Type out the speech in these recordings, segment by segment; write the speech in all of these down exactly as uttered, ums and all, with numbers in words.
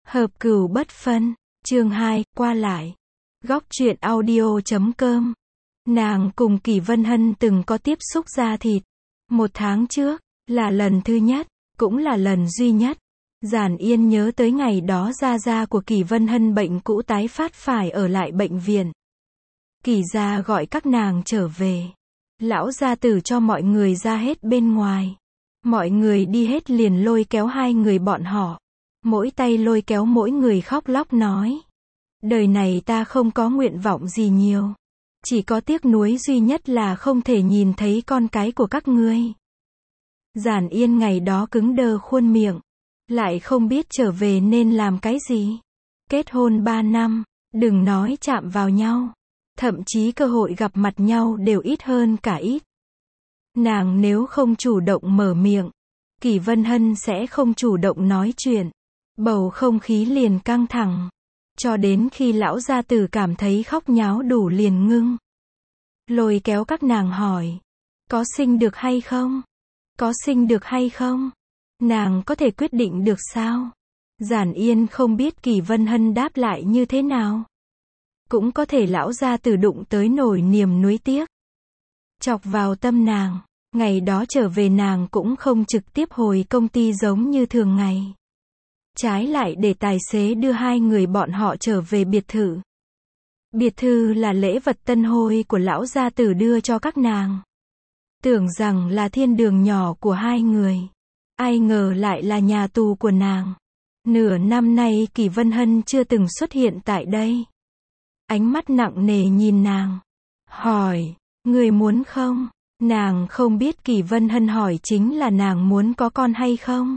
Hợp cửu bất phân. Chương hai, qua lại. Góc truyện audio chấm com. Nàng cùng Kỷ Vân Hân từng có tiếp xúc da thịt. Một tháng trước, là lần thứ nhất, cũng là lần duy nhất. Giản Yên nhớ tới ngày đó gia gia của Kỷ Vân Hân bệnh cũ tái phát phải ở lại bệnh viện. Kỷ gia gọi các nàng trở về. Lão gia tử cho mọi người ra hết bên ngoài. Mọi người đi hết liền lôi kéo hai người bọn họ. Mỗi tay lôi kéo mỗi người khóc lóc nói. Đời này ta không có nguyện vọng gì nhiều. Chỉ có tiếc nuối duy nhất là không thể nhìn thấy con cái của các ngươi. Giản Yên ngày đó cứng đơ khuôn miệng. Lại không biết trở về nên làm cái gì. Kết hôn ba năm, đừng nói chạm vào nhau. Thậm chí cơ hội gặp mặt nhau đều ít hơn cả ít. Nàng nếu không chủ động mở miệng, Kỷ Vân Hân sẽ không chủ động nói chuyện. Bầu không khí liền căng thẳng. Cho đến khi lão gia tử cảm thấy khóc nháo đủ liền ngưng. Lôi kéo các nàng hỏi. Có sinh được hay không? Có sinh được hay không? Nàng có thể quyết định được sao? Giản Yên không biết Kỷ Vân Hân đáp lại như thế nào. Cũng có thể lão gia tử đụng tới nổi niềm nuối tiếc. Chọc vào tâm nàng. Ngày đó trở về nàng cũng không trực tiếp hồi công ty giống như thường ngày. Trái lại để tài xế đưa hai người bọn họ trở về biệt thự. Biệt thự là lễ vật tân hôn của lão gia tử đưa cho các nàng. Tưởng rằng là thiên đường nhỏ của hai người. Ai ngờ lại là nhà tù của nàng. Nửa năm nay Kỷ Vân Hân chưa từng xuất hiện tại đây. Ánh mắt nặng nề nhìn nàng. Hỏi, người muốn không? Nàng không biết Kỷ Vân Hân hỏi chính là nàng muốn có con hay không?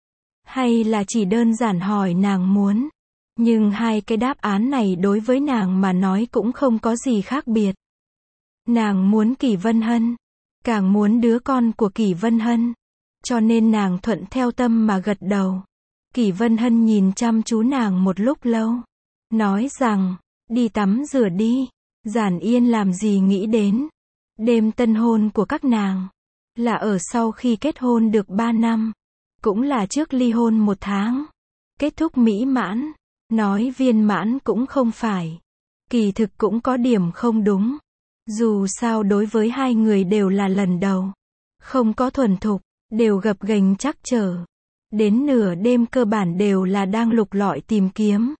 Hay là chỉ đơn giản hỏi nàng muốn. Nhưng hai cái đáp án này đối với nàng mà nói cũng không có gì khác biệt. Nàng muốn Kỷ Vân Hân. Càng muốn đứa con của Kỷ Vân Hân. Cho nên nàng thuận theo tâm mà gật đầu. Kỷ Vân Hân nhìn chăm chú nàng một lúc lâu. Nói rằng, đi tắm rửa đi. Giản Yên làm gì nghĩ đến. Đêm tân hôn của các nàng. Là ở sau khi kết hôn được ba năm. Cũng là trước ly hôn một tháng. Kết thúc mỹ mãn. Nói viên mãn cũng không phải. Kỳ thực cũng có điểm không đúng. Dù sao đối với hai người đều là lần đầu. Không có thuần thục. Đều gập ghềnh trắc trở. Đến nửa đêm cơ bản đều là đang lục lọi tìm kiếm.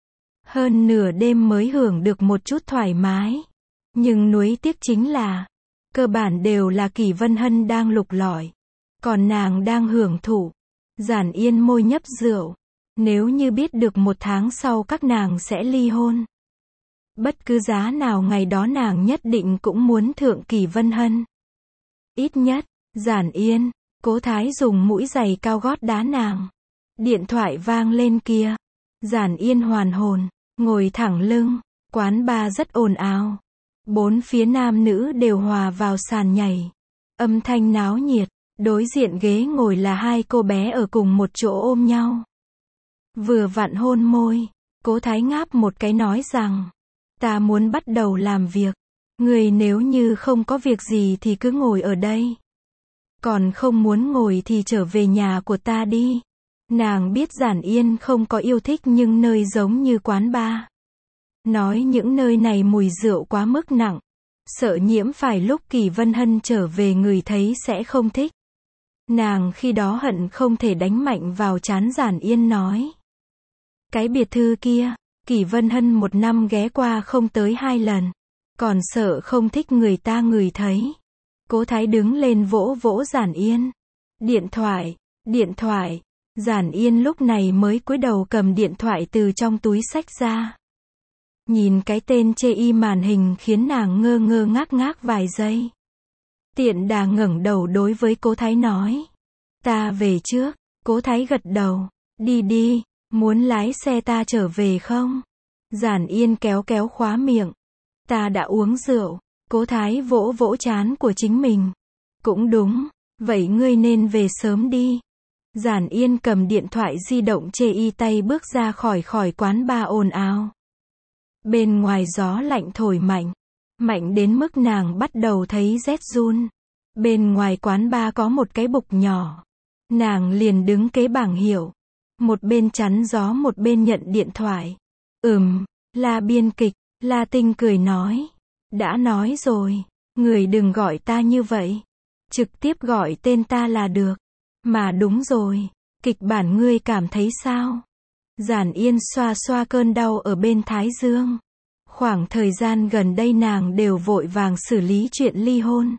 Hơn nửa đêm mới hưởng được một chút thoải mái. Nhưng nuối tiếc chính là. Cơ bản đều là Kỷ Vân Hân đang lục lọi. Còn nàng đang hưởng thụ. Giản Yên môi nhấp rượu. Nếu như biết được một tháng sau các nàng sẽ ly hôn. Bất cứ giá nào ngày đó nàng nhất định cũng muốn thượng Kỷ Vân Hân. Ít nhất, Giản Yên, Cố Thái dùng mũi giày cao gót đá nàng. Điện thoại vang lên kia. Giản Yên hoàn hồn, ngồi thẳng lưng. Quán bar rất ồn ào. Bốn phía nam nữ đều hòa vào sàn nhảy. Âm thanh náo nhiệt. Đối diện ghế ngồi là hai cô bé ở cùng một chỗ ôm nhau. Vừa vặn hôn môi. Cố Thái ngáp một cái nói rằng. Ta muốn bắt đầu làm việc. Người nếu như không có việc gì thì cứ ngồi ở đây. Còn không muốn ngồi thì trở về nhà của ta đi. Nàng biết Giản Yên không có yêu thích những nơi giống như quán bar. Nói những nơi này mùi rượu quá mức nặng. Sợ nhiễm phải lúc Kỷ Vân Hân trở về người thấy sẽ không thích. Nàng khi đó hận không thể đánh mạnh vào trán Giản Yên nói. Cái biệt thự kia, Kỷ Vân Hân một năm ghé qua không tới hai lần. Còn sợ không thích người ta người thấy. Cố Thái đứng lên vỗ vỗ Giản Yên. Điện thoại, điện thoại. Giản Yên lúc này mới cúi đầu cầm điện thoại từ trong túi xách ra. Nhìn cái tên chê y màn hình khiến nàng ngơ ngơ ngác ngác vài giây. Tiện đà ngẩng đầu đối với Cố Thái nói. Ta về trước. Cố Thái gật đầu. Đi đi, muốn lái xe ta trở về không? Giản Yên kéo kéo khóa miệng. Ta đã uống rượu. Cố Thái vỗ vỗ trán của chính mình. Cũng đúng, vậy ngươi nên về sớm đi. Giản Yên cầm điện thoại di động chê y tay bước ra khỏi khỏi quán bar ồn ào. Bên ngoài gió lạnh thổi mạnh. Mạnh đến mức nàng bắt đầu thấy rét run. Bên ngoài quán bar có một cái bục nhỏ. Nàng liền đứng kế bảng hiệu. Một bên chắn gió một bên nhận điện thoại. Ừm, là biên kịch, La Tinh cười nói. Đã nói rồi, người đừng gọi ta như vậy. Trực tiếp gọi tên ta là được. Mà đúng rồi, kịch bản ngươi cảm thấy sao? Giản Yên xoa xoa cơn đau ở bên thái dương. Khoảng thời gian gần đây nàng đều vội vàng xử lý chuyện ly hôn,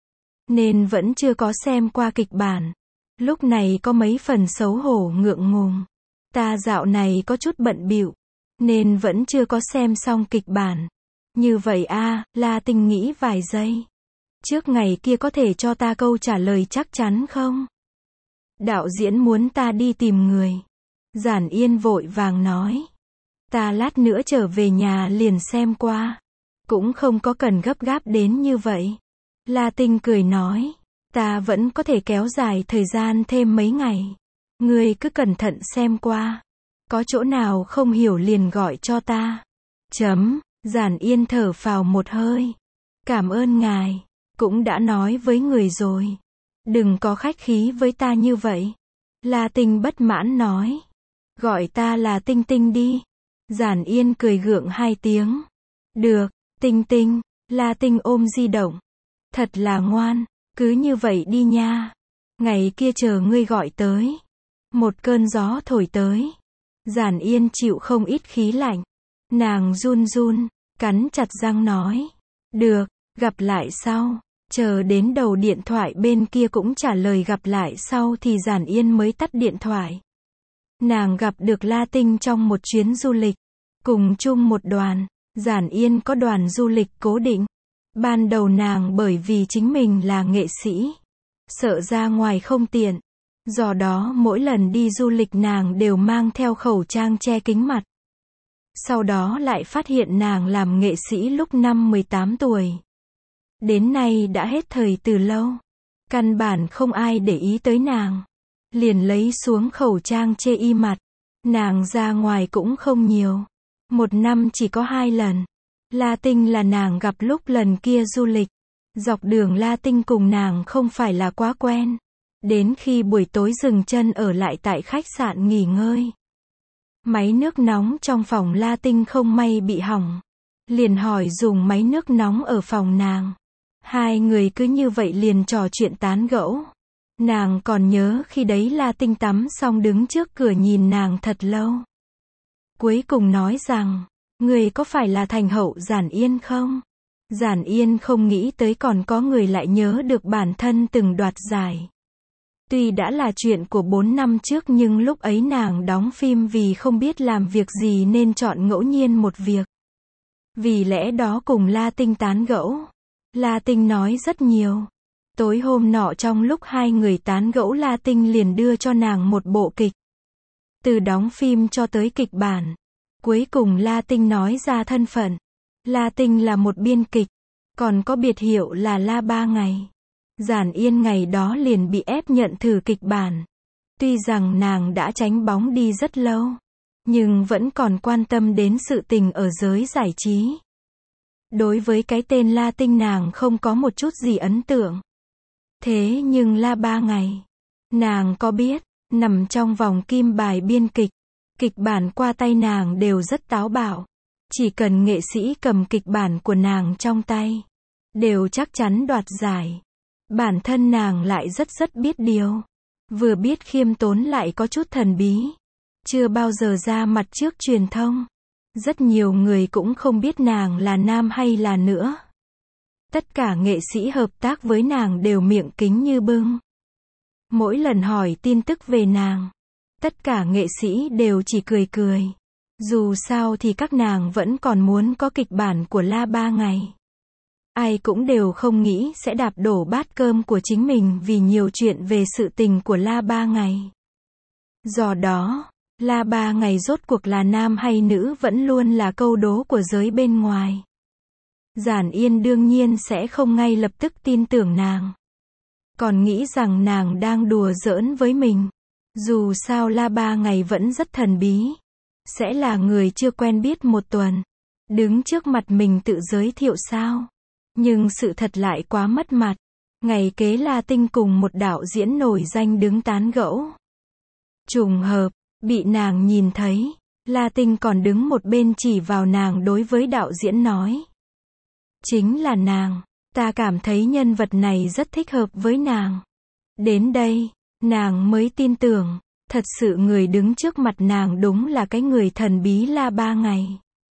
nên vẫn chưa có xem qua kịch bản. Lúc này có mấy phần xấu hổ ngượng ngùng. Ta dạo này có chút bận bịu, nên vẫn chưa có xem xong kịch bản. Như vậy a, à, La Tinh nghĩ vài giây. Trước ngày kia có thể cho ta câu trả lời chắc chắn không? Đạo diễn muốn ta đi tìm người. Giản Yên vội vàng nói. Ta lát nữa trở về nhà liền xem qua. Cũng không có cần gấp gáp đến như vậy. La Tinh cười nói. Ta vẫn có thể kéo dài thời gian thêm mấy ngày. Ngươi cứ cẩn thận xem qua. Có chỗ nào không hiểu liền gọi cho ta. Chấm. Giản Yên thở phào một hơi. Cảm ơn ngài. Cũng đã nói với người rồi. Đừng có khách khí với ta như vậy. La Tinh bất mãn nói. Gọi ta là Tinh Tinh đi. Giản Yên cười gượng hai tiếng. Được, Tinh Tinh. La Tinh ôm di động. Thật là ngoan. Cứ như vậy đi nha. Ngày kia chờ ngươi gọi tới. Một cơn gió thổi tới. Giản Yên chịu không ít khí lạnh. Nàng run run, cắn chặt răng nói. Được, gặp lại sau. Chờ đến đầu điện thoại bên kia cũng trả lời gặp lại sau thì Giản Yên mới tắt điện thoại. Nàng gặp được La Tinh trong một chuyến du lịch. Cùng chung một đoàn. Giản Yên có đoàn du lịch cố định. Ban đầu nàng bởi vì chính mình là nghệ sĩ, sợ ra ngoài không tiện. Do đó mỗi lần đi du lịch nàng đều mang theo khẩu trang che kính mặt. Sau đó lại phát hiện nàng làm nghệ sĩ lúc năm mười tám tuổi. Đến nay đã hết thời từ lâu. Căn bản không ai để ý tới nàng. Liền lấy xuống khẩu trang che y mặt. Nàng ra ngoài cũng không nhiều. Một năm chỉ có hai lần. La Tinh là nàng gặp lúc lần kia du lịch. Dọc đường La Tinh cùng nàng không phải là quá quen. Đến khi buổi tối dừng chân ở lại tại khách sạn nghỉ ngơi. Máy nước nóng trong phòng La Tinh không may bị hỏng. Liền hỏi dùng máy nước nóng ở phòng nàng. Hai người cứ như vậy liền trò chuyện tán gẫu. Nàng còn nhớ khi đấy La Tinh tắm xong đứng trước cửa nhìn nàng thật lâu. Cuối cùng nói rằng, người có phải là thành hậu Giản Yên không? Giản Yên không nghĩ tới còn có người lại nhớ được bản thân từng đoạt giải. Tuy đã là chuyện của bốn năm trước nhưng lúc ấy nàng đóng phim vì không biết làm việc gì nên chọn ngẫu nhiên một việc. Vì lẽ đó cùng La Tinh tán gẫu. La Tinh nói rất nhiều. Tối hôm nọ trong lúc hai người tán gẫu La Tinh liền đưa cho nàng một bộ kịch. Từ đóng phim cho tới kịch bản. Cuối cùng La Tinh nói ra thân phận. La Tinh là một biên kịch. Còn có biệt hiệu là La Ba Ngày. Giản Yên ngày đó liền bị ép nhận thử kịch bản. Tuy rằng nàng đã tránh bóng đi rất lâu. Nhưng vẫn còn quan tâm đến sự tình ở giới giải trí. Đối với cái tên La Tinh nàng không có một chút gì ấn tượng. Thế nhưng La Ba Ngày. Nàng có biết, nằm trong vòng kim bài biên kịch. Kịch bản qua tay nàng đều rất táo bạo. Chỉ cần nghệ sĩ cầm kịch bản của nàng trong tay. Đều chắc chắn đoạt giải. Bản thân nàng lại rất rất biết điều. Vừa biết khiêm tốn lại có chút thần bí. Chưa bao giờ ra mặt trước truyền thông. Rất nhiều người cũng không biết nàng là nam hay là nữ. Tất cả nghệ sĩ hợp tác với nàng đều miệng kính như bưng. Mỗi lần hỏi tin tức về nàng, tất cả nghệ sĩ đều chỉ cười cười. Dù sao thì các nàng vẫn còn muốn có kịch bản của La Ba Ngày. Ai cũng đều không nghĩ sẽ đạp đổ bát cơm của chính mình vì nhiều chuyện về sự tình của La Ba Ngày. Do đó, La Ba Ngày rốt cuộc là nam hay nữ vẫn luôn là câu đố của giới bên ngoài. Giản Yên đương nhiên sẽ không ngay lập tức tin tưởng nàng. Còn nghĩ rằng nàng đang đùa giỡn với mình. Dù sao La Ba Ngày vẫn rất thần bí. Sẽ là người chưa quen biết một tuần. Đứng trước mặt mình tự giới thiệu sao. Nhưng sự thật lại quá mất mặt. Ngày kế La Tinh cùng một đạo diễn nổi danh đứng tán gẫu. Trùng hợp, Bị nàng nhìn thấy, La Tinh còn đứng một bên chỉ vào nàng đối với đạo diễn nói. Chính là nàng, ta cảm thấy nhân vật này rất thích hợp với nàng. Đến đây, nàng mới tin tưởng, thật sự người đứng trước mặt nàng đúng là cái người thần bí La Ba Ngày.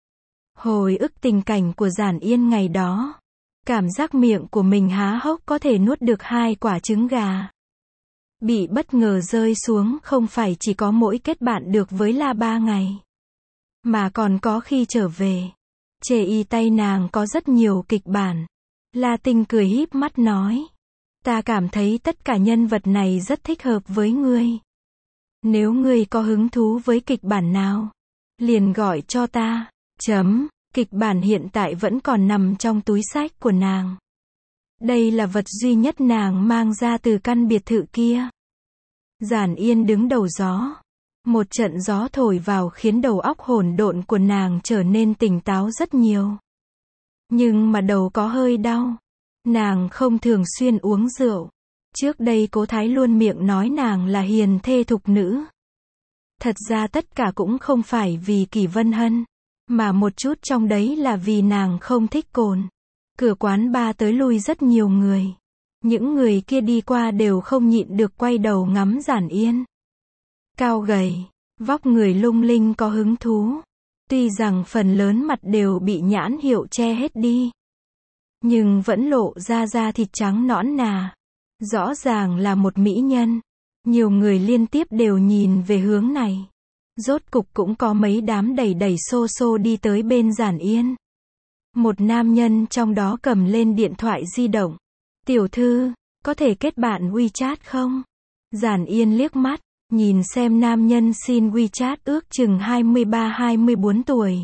Hồi ức tình cảnh của Giản Yên ngày đó, cảm giác miệng của mình há hốc có thể nuốt được hai quả trứng gà. Bị bất ngờ rơi xuống không phải chỉ có mỗi kết bạn được với La Ba Ngày, mà còn có khi trở về. Chê y tay nàng có rất nhiều kịch bản. La Tinh cười híp mắt nói. Ta cảm thấy tất cả nhân vật này rất thích hợp với ngươi. Nếu ngươi có hứng thú với kịch bản nào, liền gọi cho ta. Chấm. Kịch bản hiện tại vẫn còn nằm trong túi sách của nàng. Đây là vật duy nhất nàng mang ra từ căn biệt thự kia. Giản Yên đứng đầu gió. Một trận gió thổi vào khiến đầu óc hỗn độn của nàng trở nên tỉnh táo rất nhiều. Nhưng mà đầu có hơi đau. Nàng không thường xuyên uống rượu. Trước đây Cố Thái luôn miệng nói nàng là hiền thê thục nữ. Thật ra tất cả cũng không phải vì Kỷ Vân Hân, mà một chút trong đấy là vì nàng không thích cồn. Cửa quán bar tới lui rất nhiều người. Những người kia đi qua đều không nhịn được quay đầu ngắm Giản Yên. Cao gầy, vóc người lung linh có hứng thú. Tuy rằng phần lớn mặt đều bị nhãn hiệu che hết đi, nhưng vẫn lộ ra da thịt trắng nõn nà. Rõ ràng là một mỹ nhân. Nhiều người liên tiếp đều nhìn về hướng này. Rốt cục cũng có mấy đám đẩy đẩy xô xô đi tới bên Giản Yên. Một nam nhân trong đó cầm lên điện thoại di động. Tiểu thư, có thể kết bạn WeChat không? Giản Yên liếc mắt, nhìn xem nam nhân xin WeChat ước chừng hai mươi ba hai mươi bốn tuổi.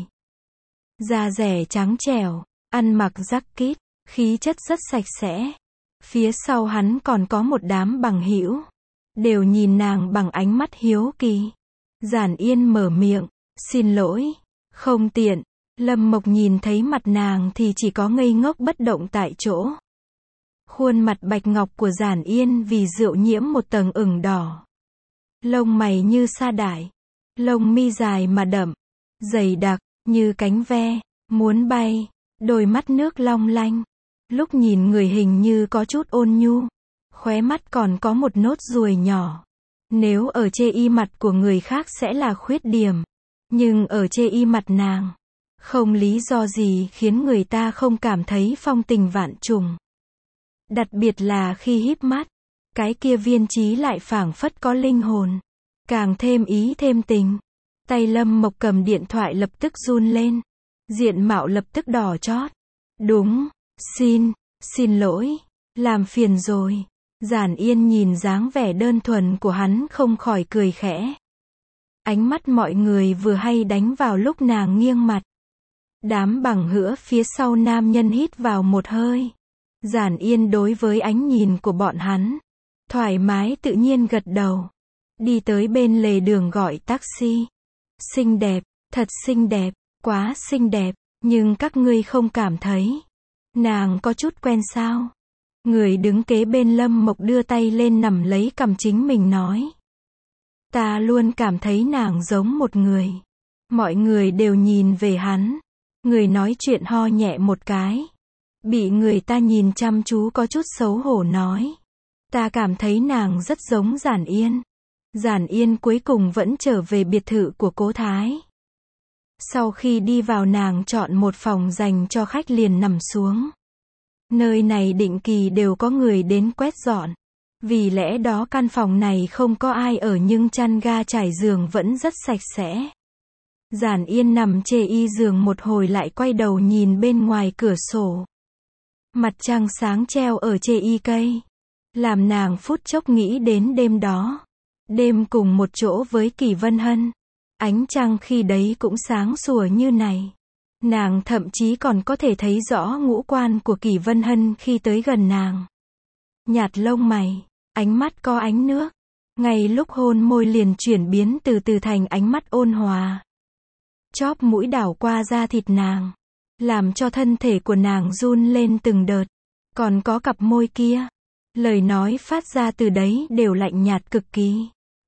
Da rẻ trắng trẻo, ăn mặc jacket, khí chất rất sạch sẽ. Phía sau hắn còn có một đám bằng hữu, đều nhìn nàng bằng ánh mắt hiếu kỳ. Giản Yên mở miệng, xin lỗi, không tiện. Lâm Mộc nhìn thấy mặt nàng thì chỉ có ngây ngốc bất động tại chỗ. Khuôn mặt bạch ngọc của Giản Yên vì rượu nhiễm một tầng ửng đỏ. Lông mày như sa đải, lông mi dài mà đậm, dày đặc, như cánh ve, muốn bay, đôi mắt nước long lanh. Lúc nhìn người hình như có chút ôn nhu, khóe mắt còn có một nốt ruồi nhỏ. Nếu ở chê y mặt của người khác sẽ là khuyết điểm, nhưng ở chê y mặt nàng, không lý do gì khiến người ta không cảm thấy phong tình vạn trùng. Đặc biệt là khi híp mắt, cái kia viên trí lại phảng phất có linh hồn, càng thêm ý thêm tình. Tay Lâm Mộc cầm điện thoại lập tức run lên, diện mạo lập tức đỏ chót. Đúng, xin, xin lỗi, làm phiền rồi. Giản Yên nhìn dáng vẻ đơn thuần của hắn không khỏi cười khẽ. Ánh mắt mọi người vừa hay đánh vào lúc nàng nghiêng mặt. Đám bằng hữu phía sau nam nhân hít vào một hơi. Giản Yên đối với ánh nhìn của bọn hắn, thoải mái tự nhiên gật đầu. Đi tới bên lề đường gọi taxi. Xinh đẹp, thật xinh đẹp, quá xinh đẹp, nhưng các ngươi không cảm thấy nàng có chút quen sao? Người đứng kế bên Lâm Mộc đưa tay lên nằm lấy cằm chính mình nói. Ta luôn cảm thấy nàng giống một người. Mọi người đều nhìn về hắn. Người nói chuyện ho nhẹ một cái. Bị người ta nhìn chăm chú có chút xấu hổ nói. Ta cảm thấy nàng rất giống Giản Yên. Giản Yên cuối cùng vẫn trở về biệt thự của Cố Thái. Sau khi đi vào nàng chọn một phòng dành cho khách liền nằm xuống. Nơi này định kỳ đều có người đến quét dọn. Vì lẽ đó căn phòng này không có ai ở nhưng chăn ga trải giường vẫn rất sạch sẽ. Giản Yên nằm chê y giường một hồi lại quay đầu nhìn bên ngoài cửa sổ. Mặt trăng sáng treo ở chê y cây. Làm nàng phút chốc nghĩ đến đêm đó. Đêm cùng một chỗ với Kỷ Vân Hân. Ánh trăng khi đấy cũng sáng sủa như này. Nàng thậm chí còn có thể thấy rõ ngũ quan của Kỷ Vân Hân khi tới gần nàng. Nhạt lông mày, ánh mắt có ánh nước. Ngay lúc hôn môi liền chuyển biến từ từ thành ánh mắt ôn hòa. Chóp mũi đảo qua da thịt nàng, làm cho thân thể của nàng run lên từng đợt. Còn có cặp môi kia, lời nói phát ra từ đấy đều lạnh nhạt cực kỳ.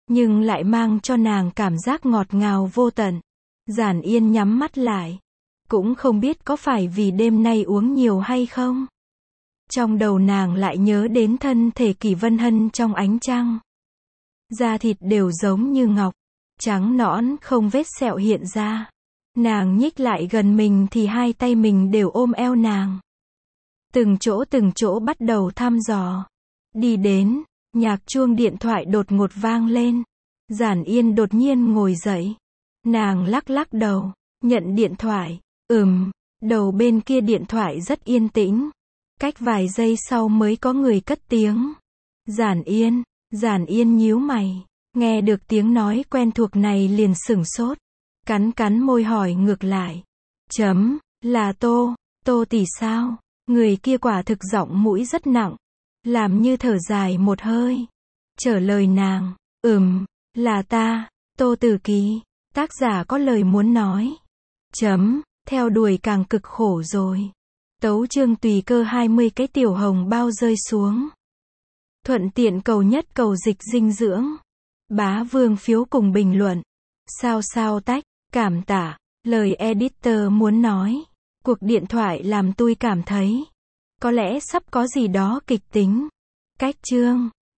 nhưng lại mang cho nàng cảm giác ngọt ngào vô tận. Giản Yên nhắm mắt lại. Cũng không biết có phải vì đêm nay uống nhiều hay không. Trong đầu nàng lại nhớ đến thân thể Kỷ Vân Hân trong ánh trăng. Da thịt đều giống như ngọc, trắng nõn không vết sẹo hiện ra. Nàng nhích lại gần mình thì hai tay mình đều ôm eo nàng. Từng chỗ từng chỗ bắt đầu thăm dò. Đi đến, nhạc chuông điện thoại đột ngột vang lên. Giản Yên đột nhiên ngồi dậy. Nàng lắc lắc đầu, nhận điện thoại. Ừm, đầu bên kia điện thoại rất yên tĩnh. Cách vài giây sau mới có người cất tiếng. Giản Yên, Giản Yên nhíu mày. Nghe được tiếng nói quen thuộc này liền sửng sốt. Cắn cắn môi hỏi ngược lại. Chấm, là Tô, Tô tỷ sao? Người kia quả thực giọng mũi rất nặng. Làm như thở dài một hơi. Trả lời nàng, ừm, là ta, Tô Tử Kỳ. Tác giả có lời muốn nói. Chấm, theo đuổi càng cực khổ rồi. Tấu chương tùy cơ hai mươi cái tiểu hồng bao rơi xuống. Thuận tiện cầu nhất cầu dịch dinh dưỡng. Bá Vương phiếu cùng bình luận. Sao sao tách, cảm tạ. Lời editor muốn nói. Cuộc điện thoại làm tôi cảm thấy. Có lẽ sắp có gì đó kịch tính. Cách chương.